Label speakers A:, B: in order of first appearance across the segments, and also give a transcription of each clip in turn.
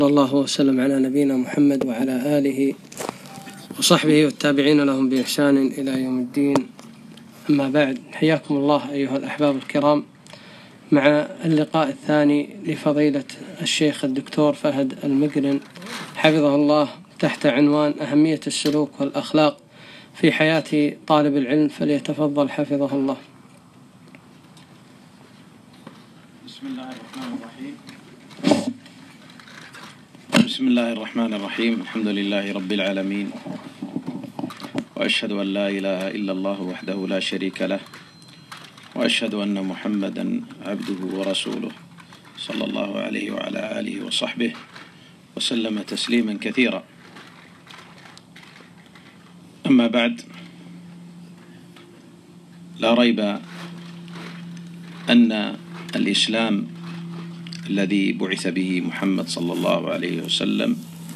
A: صلى الله وسلم على نبينا محمد وعلى آله وصحبه والتابعين لهم بإحسان إلى يوم الدين. أما بعد، حياكم الله أيها الأحباب الكرام مع اللقاء الثاني لفضيلة الشيخ الدكتور فهد المقرن حفظه الله تحت عنوان أهمية السلوك والأخلاق في حياة طالب العلم، فليتفضل حفظه الله.
B: بسم الله الرحمن الرحيم. الحمد لله رب العالمين، وأشهد أن لا إله إلا الله وحده لا شريك له، وأشهد أن محمدا عبده ورسوله صلى الله عليه وعلى آله وصحبه وسلم تسليما كثيرا. أما بعد، لا ريب أن الإسلام الذي بعث به محمد صلى الله عليه وسلم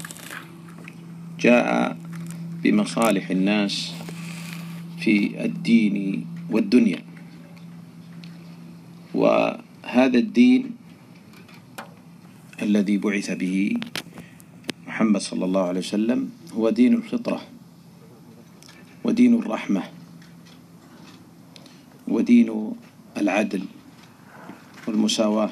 B: جاء بمصالح الناس في الدين والدنيا، وهذا الدين الذي بعث به محمد صلى الله عليه وسلم هو دين الفطرة ودين الرحمة ودين العدل والمساواة.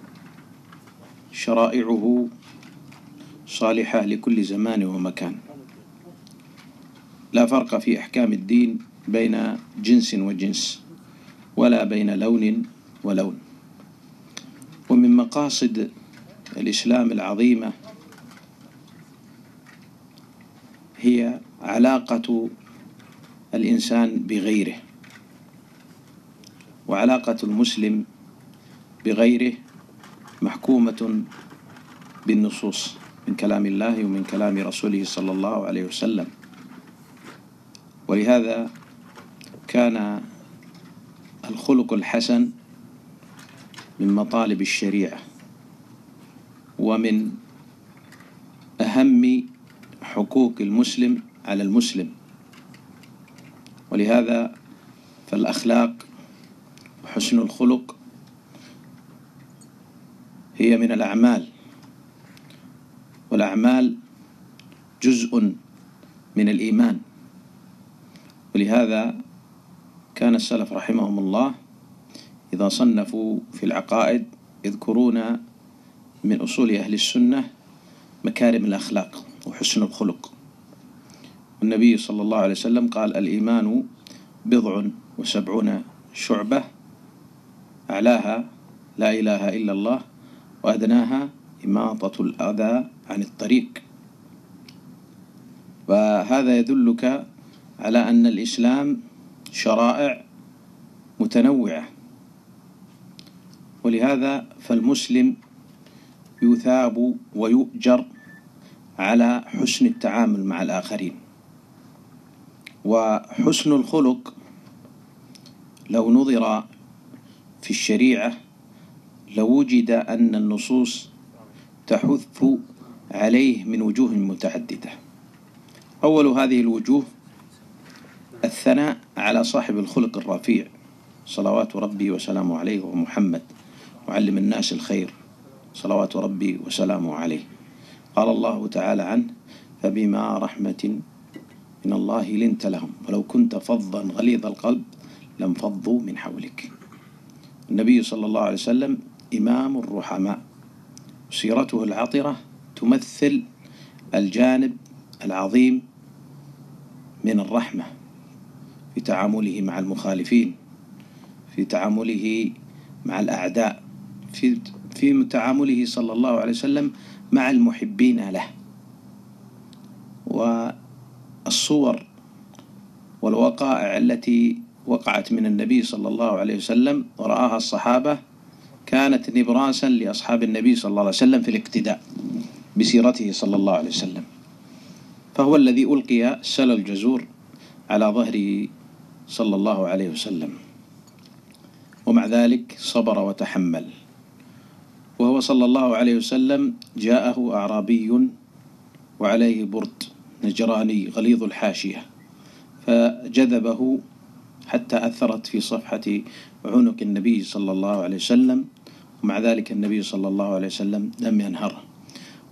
B: شرائعه صالحة لكل زمان ومكان، لا فرق في أحكام الدين بين جنس وجنس ولا بين لون ولون. ومن مقاصد الإسلام العظيمة هي علاقة الإنسان بغيره، وعلاقة المسلم بغيره محكومة بالنصوص من كلام الله ومن كلام رسوله صلى الله عليه وسلم. ولهذا كان الخلق الحسن من مطالب الشريعة ومن أهم حقوق المسلم على المسلم. ولهذا فالأخلاق وحسن الخلق هي من الأعمال، والأعمال جزء من الإيمان. ولهذا كان السلف رحمهم الله إذا صنفوا في العقائد يذكرون من أصول أهل السنة مكارم الأخلاق وحسن الخلق. والنبي صلى الله عليه وسلم قال: الإيمان 70 شعبة، أعلاها لا إله إلا الله، وأدناها إماطة الأذى عن الطريق. وهذا يدلك على أن الإسلام شرائع متنوعة، ولهذا فالمسلم يثاب ويؤجر على حسن التعامل مع الآخرين. وحسن الخلق لو نظر في الشريعة لوجد أن النصوص تحث عليه من وجوه متعددة. أول هذه الوجوه الثناء على صاحب الخلق الرفيع صلوات ربي وسلامه عليه، ومحمد معلم الناس الخير صلوات ربي وسلامه عليه. قال الله تعالى عنه: فبما رحمة من الله لنت لهم ولو كنت فظا غليظ القلب لانفضوا من حولك. النبي صلى الله عليه وسلم إمام الرحماء، سيرته العطرة تمثل الجانب العظيم من الرحمة في تعامله مع المخالفين، في تعامله مع الأعداء، في تعامله صلى الله عليه وسلم مع المحبين له. والصور والوقائع التي وقعت من النبي صلى الله عليه وسلم ورآها الصحابة كانت نبراسا لأصحاب النبي صلى الله عليه وسلم في الاقتداء بسيرته صلى الله عليه وسلم. فهو الذي ألقي سل الجزور على ظهره صلى الله عليه وسلم، ومع ذلك صبر وتحمل. وهو صلى الله عليه وسلم جاءه أعرابي وعليه برد نجراني غليظ الحاشية، فجذبه حتى أثرت في صفحة عنق النبي صلى الله عليه وسلم، ومع ذلك النبي صلى الله عليه وسلم لم ينهره،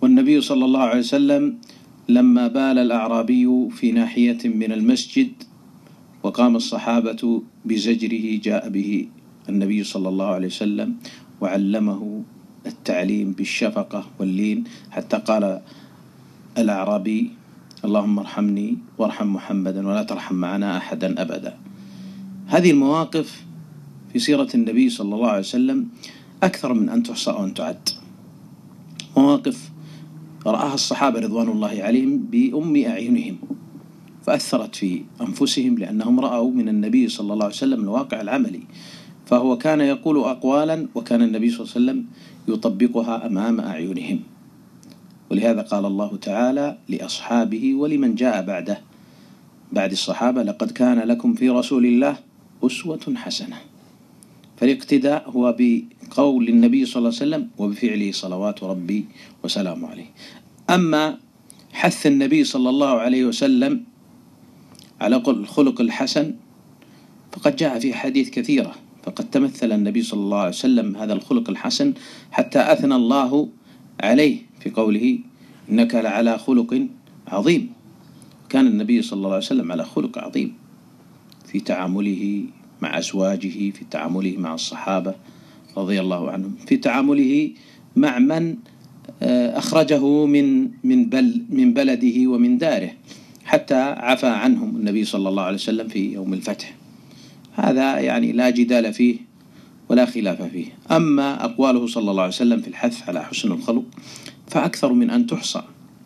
B: والنبي صلى الله عليه وسلم لما بال الأعرابي في ناحية من المسجد وقام الصحابة بزجره جاء به النبي صلى الله عليه وسلم وعلمه التعليم بالشفقة واللين، حتى قال الأعرابي: اللهم ارحمني وارحم محمدا ولا ترحم معنا أحدا أبدا. هذه المواقف في سيرة النبي صلى الله عليه وسلم أكثر من أن تحصى وأن تعد، مواقف رآها الصحابة رضوان الله عليهم بأم أعينهم، فأثرت في أنفسهم لأنهم رأوا من النبي صلى الله عليه وسلم الواقع العملي، فهو كان يقول أقوالا وكان النبي صلى الله عليه وسلم يطبقها أمام أعينهم. ولهذا قال الله تعالى لأصحابه ولمن جاء بعد الصحابة: لقد كان لكم في رسول الله أسوة حسنة. فالاقتداء هو بقول النبي صلى الله عليه وسلم وبفعله صلوات ربي وسلامه عليه. أما حث النبي صلى الله عليه وسلم على الخلق الحسن فقد جاء في حديث كثيرة، فقد تمثل النبي صلى الله عليه وسلم هذا الخلق الحسن حتى أثنى الله عليه في قوله: إنك لعلى خلق عظيم. كان النبي صلى الله عليه وسلم على خلق عظيم في تعامله مع أزواجه، في تعامله مع الصحابة رضي الله عنهم، في تعامله مع من أخرجه من بلده ومن داره، حتى عفى عنهم النبي صلى الله عليه وسلم في يوم الفتح. هذا يعني لا جدال فيه ولا خلاف فيه. أما أقواله صلى الله عليه وسلم في الحث على حسن الخلق فأكثر من أن تحصى،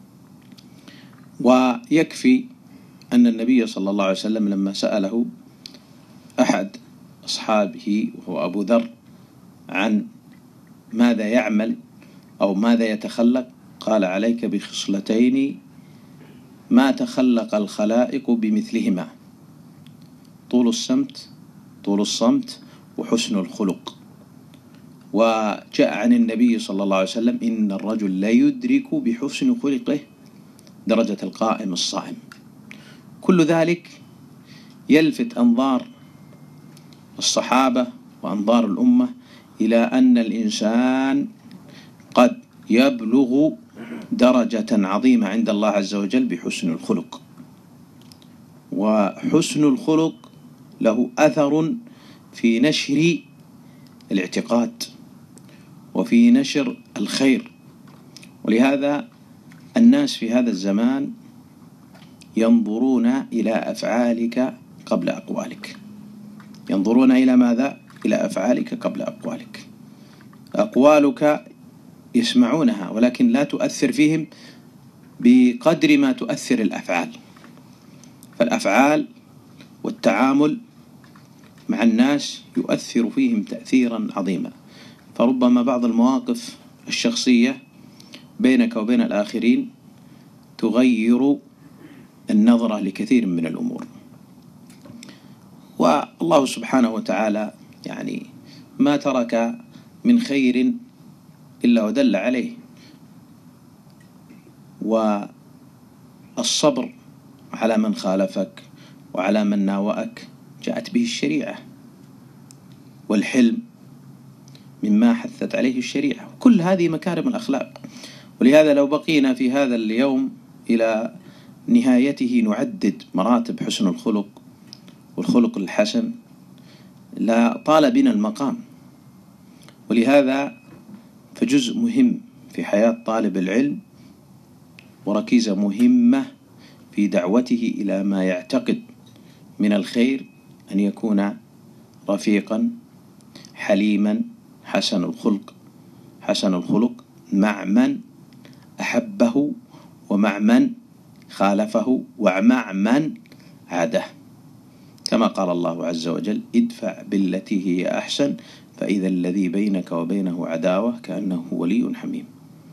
B: ويكفي أن النبي صلى الله عليه وسلم لما سأله أحد أصحابه وهو أبو ذر عن ماذا يعمل أو ماذا يتخلق، قال: عليك بخصلتين ما تخلق الخلائق بمثلهما: طول الصمت وحسن الخلق. وجاء عن النبي صلى الله عليه وسلم: إن الرجل لا يدرك بحسن خلقه درجة القائم الصائم. كل ذلك يلفت أنظار الصحابة وأنظار الأمة إلى أن الإنسان قد يبلغ درجة عظيمة عند الله عز وجل بحسن الخلق. وحسن الخلق له أثر في نشر الاعتقاد وفي نشر الخير. ولهذا الناس في هذا الزمان ينظرون إلى أفعالك قبل أقوالك. ينظرون إلى ماذا؟ إلى أفعالك قبل أقوالك. أقوالك يسمعونها ولكن لا تؤثر فيهم بقدر ما تؤثر الأفعال. فالأفعال والتعامل مع الناس يؤثر فيهم تأثيرا عظيما. فربما بعض المواقف الشخصية بينك وبين الآخرين تغير النظرة لكثير من الأمور. والله سبحانه وتعالى يعني ما ترك من خير إلا ودل عليه. والصبر على من خالفك وعلى من ناوأك جاءت به الشريعة، والحلم مما حثت عليه الشريعة. كل هذه مكارم الأخلاق. ولهذا لو بقينا في هذا اليوم إلى نهايته نعدد مراتب حسن الخلق والخلق الحسن لا طال بنا المقام. ولهذا فجزء مهم في حياة طالب العلم وركيزة مهمة في دعوته إلى ما يعتقد من الخير أن يكون رفيقا حليما حسن الخلق مع من أحبه ومع من خالفه ومع من عاده، كما قال الله عز وجل: ادفع بالتي هي أحسن فإذا الذي بينك وبينه عداوة كأنه ولي حميم.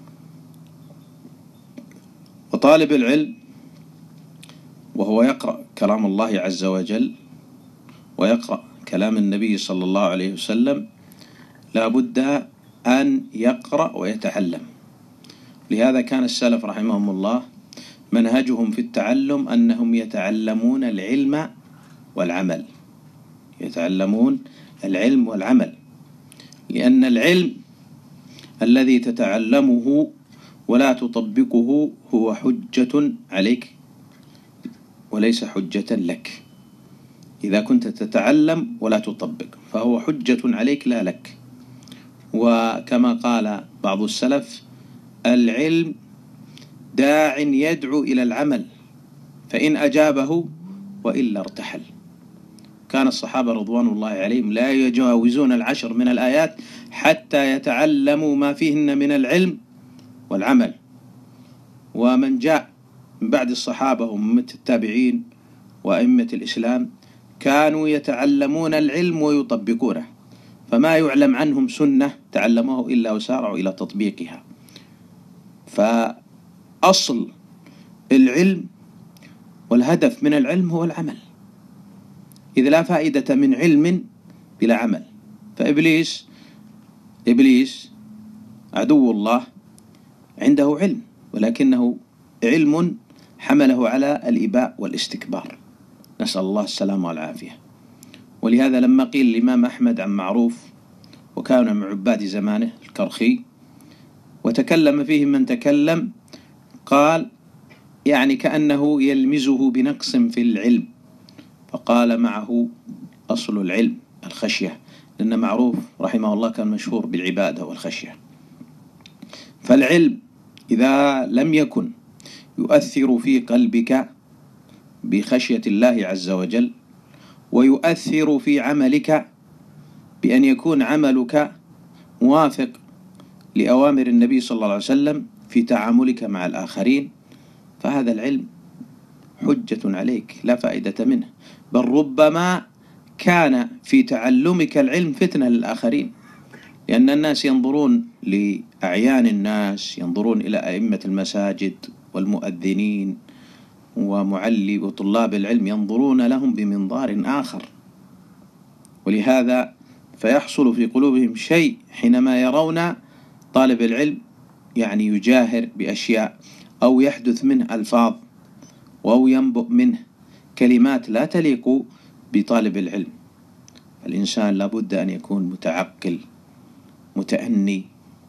B: وطالب العلم وهو يقرأ كلام الله عز وجل ويقرأ كلام النبي صلى الله عليه وسلم لا بد أن يقرأ ويتعلم. لهذا كان السلف رحمهم الله منهجهم في التعلم أنهم يتعلمون العلم والعمل. يتعلمون العلم والعمل، لأن العلم الذي تتعلمه ولا تطبقه هو حجة عليك وليس حجة لك. إذا كنت تتعلم ولا تطبق فهو حجة عليك لا لك. وكما قال بعض السلف: العلم داع يدعو إلى العمل، فإن أجابه وإلا ارتحل. كان الصحابة رضوان الله عليهم لا يجاوزون 10 من الآيات حتى يتعلموا ما فيهن من العلم والعمل. ومن جاء من بعد الصحابة وأئمة التابعين وأئمة الإسلام كانوا يتعلمون العلم ويطبقونه، فما يعلم عنهم سنة تعلموه إلا وسارعوا إلى تطبيقها. فأصل العلم والهدف من العلم هو العمل، إذ لا فائدة من علم بلا عمل. فإبليس عدو الله عنده علم، ولكنه علم حمله على الإباء والاستكبار، نسأل الله السلامة والعافية. ولهذا لما قيل الإمام أحمد عن معروف، وكان من عباد زمانه الكرخي، وتكلم فيه من تكلم، قال يعني كأنه يلمزه بنقص في العلم، فقال معه أصل العلم الخشية، لأن معروف رحمه الله كان مشهور بالعبادة والخشية. فالعلم إذا لم يكن يؤثر في قلبك بخشية الله عز وجل، ويؤثر في عملك بأن يكون عملك موافق لأوامر النبي صلى الله عليه وسلم في تعاملك مع الآخرين، فهذا العلم حجة عليك لا فائدة منه، بل ربما كان في تعلمك العلم فتنة للآخرين، لأن الناس ينظرون لأعيان الناس، ينظرون إلى أئمة المساجد والمؤذنين ومعلي وطلاب العلم، ينظرون لهم بمنظار آخر. ولهذا فيحصل في قلوبهم شيء حينما يرون طالب العلم يعني يجاهر بأشياء، أو يحدث منه ألفاظ، أو ينبؤ منه كلمات لا تليق بطالب العلم. الإنسان لابد أن يكون متعقل متأني،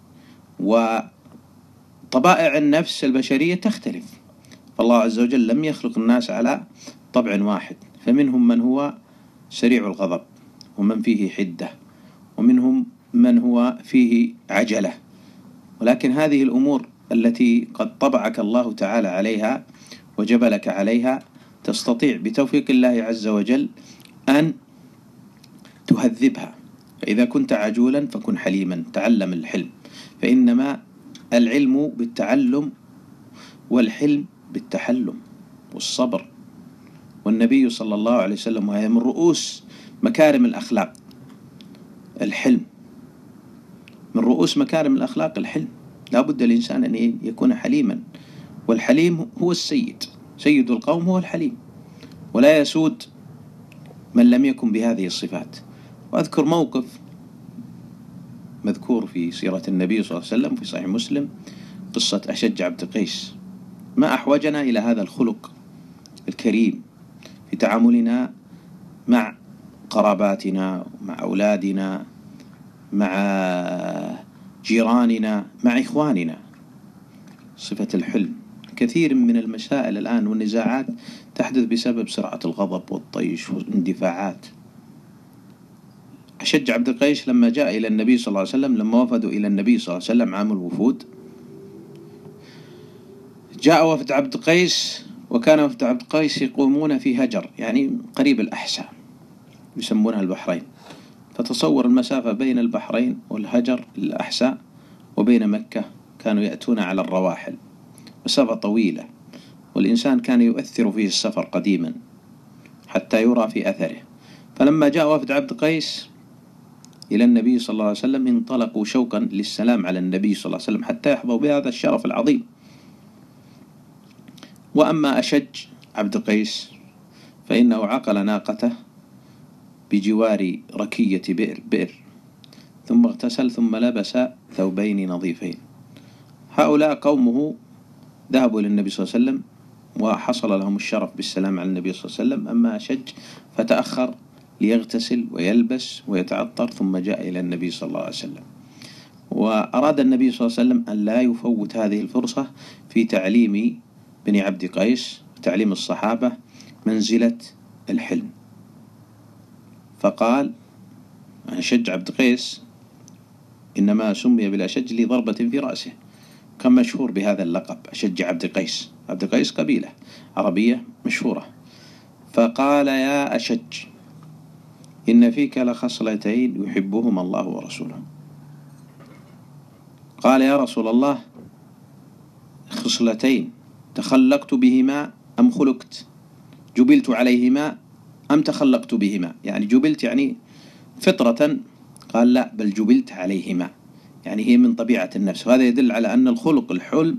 B: وطبائع النفس البشرية تختلف، فالله عز وجل لم يخلق الناس على طبع واحد، فمنهم من هو سريع الغضب، ومن فيه حدة، ومنهم من هو فيه عجلة. ولكن هذه الأمور التي قد طبعك الله تعالى عليها وجبلك عليها تستطيع بتوفيق الله عز وجل أن تهذبها. فإذا كنت عجولا فكن حليما، تعلم الحلم، فإنما العلم بالتعلم والحلم بالتحلم والصبر. والنبي صلى الله عليه وسلم، وهي من رؤوس مكارم الأخلاق الحلم، من رؤوس مكارم الأخلاق الحلم. لا بد الإنسان أن يكون حليما، والحليم هو السيد، سيد القوم هو الحليم، ولا يسود من لم يكن بهذه الصفات. وأذكر موقف مذكور في سيرة النبي صلى الله عليه وسلم في صحيح مسلم، قصة أشج عبد قيس. ما أحوجنا إلى هذا الخلق الكريم في تعاملنا مع قراباتنا، مع أولادنا، مع جيراننا، مع إخواننا، صفة الحلم. كثير من المسائل الآن والنزاعات تحدث بسبب سرعة الغضب والطيش والاندفاعات. أشج عبد قيس لما جاء إلى النبي صلى الله عليه وسلم، لما وفدوا إلى النبي صلى الله عليه وسلم عام الوفود، جاء وفد عبد قيس، وكان وفد عبد قيس يقومون في هجر، يعني قريب الأحساء، يسمونها البحرين. فتصور المسافة بين البحرين والهجر الأحساء وبين مكة، كانوا يأتون على الرواحل، مسافة طويلة، والإنسان كان يؤثر فيه السفر قديما حتى يرى في أثره. فلما جاء وفد عبد قيس إلى النبي صلى الله عليه وسلم انطلقوا شوقا للسلام على النبي صلى الله عليه وسلم حتى يحظوا بهذا الشرف العظيم. وأما أشج عبد قيس فإنه عقل ناقته بجوار ركية بئر، ثم اغتسل، ثم لبس ثوبين نظيفين. هؤلاء قومه ذهبوا للنبي صلى الله عليه وسلم وحصل لهم الشرف بالسلام على النبي صلى الله عليه وسلم. أما أشج فتأخر ليغتسل ويلبس ويتعطر، ثم جاء إلى النبي صلى الله عليه وسلم. وأراد النبي صلى الله عليه وسلم أن لا يفوت هذه الفرصة في تعليم بني عبد قيس، تعليم الصحابة منزلة الحلم. فقال: أشج عبد قيس إنما سمي بالأشج لضربة في رأسه، كان مشهور بهذا اللقب أشج عبد قيس. عبد قيس قبيلة عربية مشهورة. فقال: يا أشج، إن فيك لخصلتين يحبهما الله ورسوله. قال: يا رسول الله، خصلتين تخلقت بهما أم خلقت؟ جبلت عليهما أم تخلقت بهما؟ يعني جبلت يعني فطرة. قال: لا، بل جبلت عليهما، يعني هي من طبيعة النفس. وهذا يدل على أن الخلق، الحلم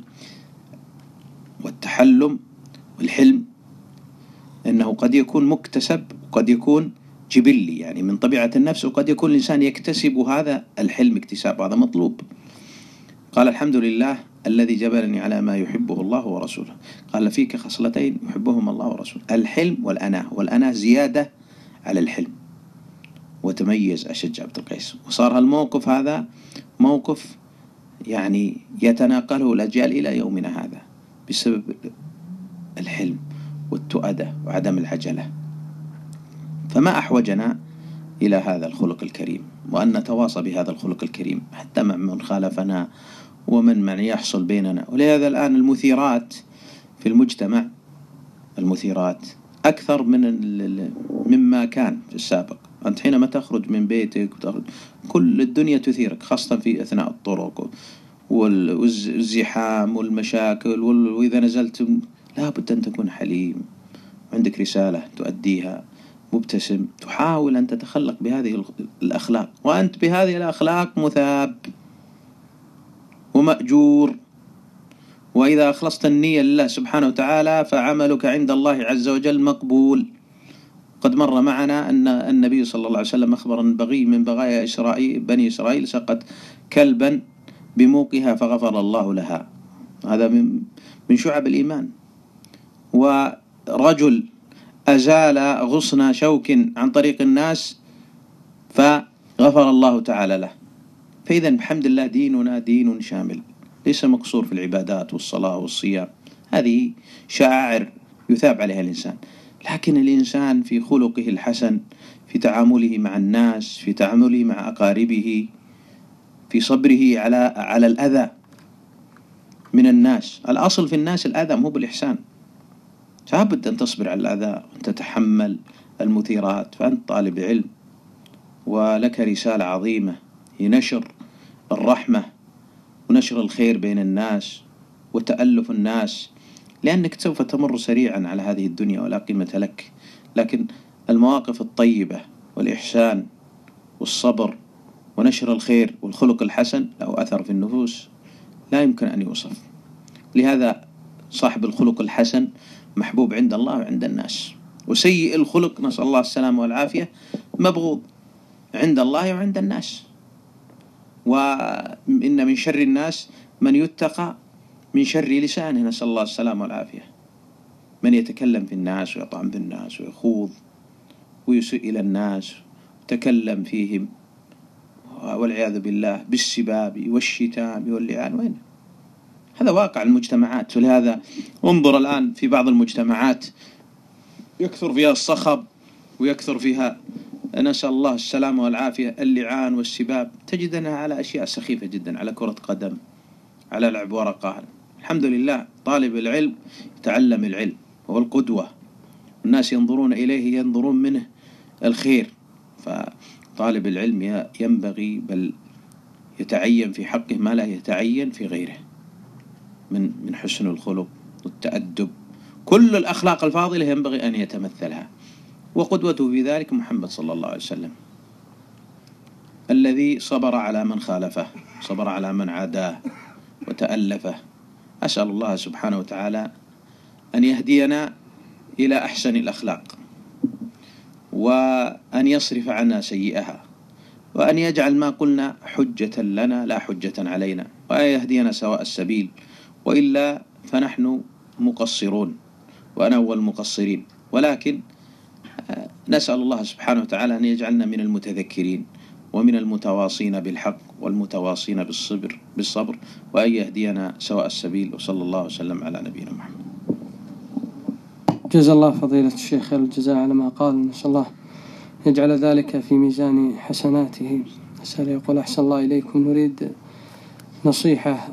B: والتحلم والحلم، أنه قد يكون مكتسب وقد يكون جبلي، يعني من طبيعة النفس، وقد يكون الإنسان يكتسب هذا الحلم اكتساب، هذا مطلوب. قال: الحمد لله الذي جبلني على ما يحبه الله ورسوله. قال: فيك خصلتين يحبهما الله ورسوله، الحلم والأناة. والأناة زيادة على الحلم. وتميز أشج عبد القيس، وصار هالموقف هذا موقف يعني يتناقله الأجيال إلى يومنا هذا بسبب الحلم والتؤدة وعدم العجلة. فما أحوجنا إلى هذا الخلق الكريم، وأن نتواصى بهذا الخلق الكريم حتى مع من خالفنا ومن يحصل بيننا. ولهذا الآن المثيرات في المجتمع، المثيرات أكثر مما كان في السابق. أنت حينما تخرج من بيتك كل الدنيا تثيرك، خاصة في أثناء الطرق والزحام والمشاكل. وإذا نزلت لا بد أن تكون حليم، عندك رسالة تؤديها، مبتسم، تحاول أن تتخلق بهذه الأخلاق، وأنت بهذه الأخلاق مثاب ومأجور. وإذا أخلصت النية لله سبحانه وتعالى فعملك عند الله عز وجل مقبول. قد مر معنا أن النبي صلى الله عليه وسلم أخبر أن بغي من بغايا بني إسرائيل سقت كلبا بموقها فغفر الله لها. هذا من شعب الإيمان. ورجل أزال غصن شوك عن طريق الناس فغفر الله تعالى له. فإذا بحمد الله ديننا دين شامل، ليس مقصور في العبادات والصلاة والصيام، هذه شعائر يثاب عليها الإنسان. لكن الإنسان في خلقه الحسن، في تعامله مع الناس، في تعامله مع أقاربه، في صبره على الأذى من الناس. الأصل في الناس الأذى، مو بالإحسان. لابد أن تصبر على الأذى وأن تتحمل المثيرات. فأنت طالب علم ولك رسالة عظيمة، هي نشر الرحمة ونشر الخير بين الناس وتألف الناس، لأنك سوف تمر سريعا على هذه الدنيا ولا قيمة لك. لكن المواقف الطيبة والإحسان والصبر ونشر الخير والخلق الحسن له أثر في النفوس لا يمكن أن يوصف. لهذا صاحب الخلق الحسن محبوب عند الله وعند الناس، وسيء الخلق نسأل الله السلامة والعافية مبغوض عند الله وعند الناس. وإن من شر الناس من يتقى من شر لسانه، نسأل الله السلامة والعافية. من يتكلم في الناس ويطعن في الناس ويخوض ويسيء إلى الناس وتكلم فيهم والعياذ بالله بالسباب والشتام واللعان. وين هذا واقع المجتمعات. ولهذا انظر الآن في بعض المجتمعات يكثر فيها الصخب ويكثر فيها نسأل الله السلامة والعافية اللعان والسباب. تجدنا على أشياء سخيفة جدا، على كرة قدم، على لعب ورقة. الحمد لله طالب العلم يتعلم العلم، هو القدوة، الناس ينظرون إليه ينظرون منه الخير. فطالب العلم ينبغي بل يتعين في حقه ما لا يتعين في غيره من حسن الخلق والتأدب. كل الأخلاق الفاضلة ينبغي أن يتمثلها، وقدوته في ذلك محمد صلى الله عليه وسلم الذي صبر على من خالفه، صبر على من عاداه وتألفه. أسأل الله سبحانه وتعالى أن يهدينا إلى أحسن الأخلاق، وأن يصرف عنا سيئها، وأن يجعل ما قلنا حجة لنا لا حجة علينا، وأن يهدينا سواء السبيل، وإلا فنحن مقصرون وأنا أول المقصرين. ولكن نسأل الله سبحانه وتعالى أن يجعلنا من المتذكرين ومن المتواصين بالحق والمتواصين بالصبر وأن يهدينا سواء السبيل، وصلى الله وسلم على نبينا محمد.
A: جزا الله فضيلة الشيخ خير الجزاء على ما قال، نسأل الله يجعل ذلك في ميزان حسناته. يقول أحسن الله إليكم، نريد نصيحة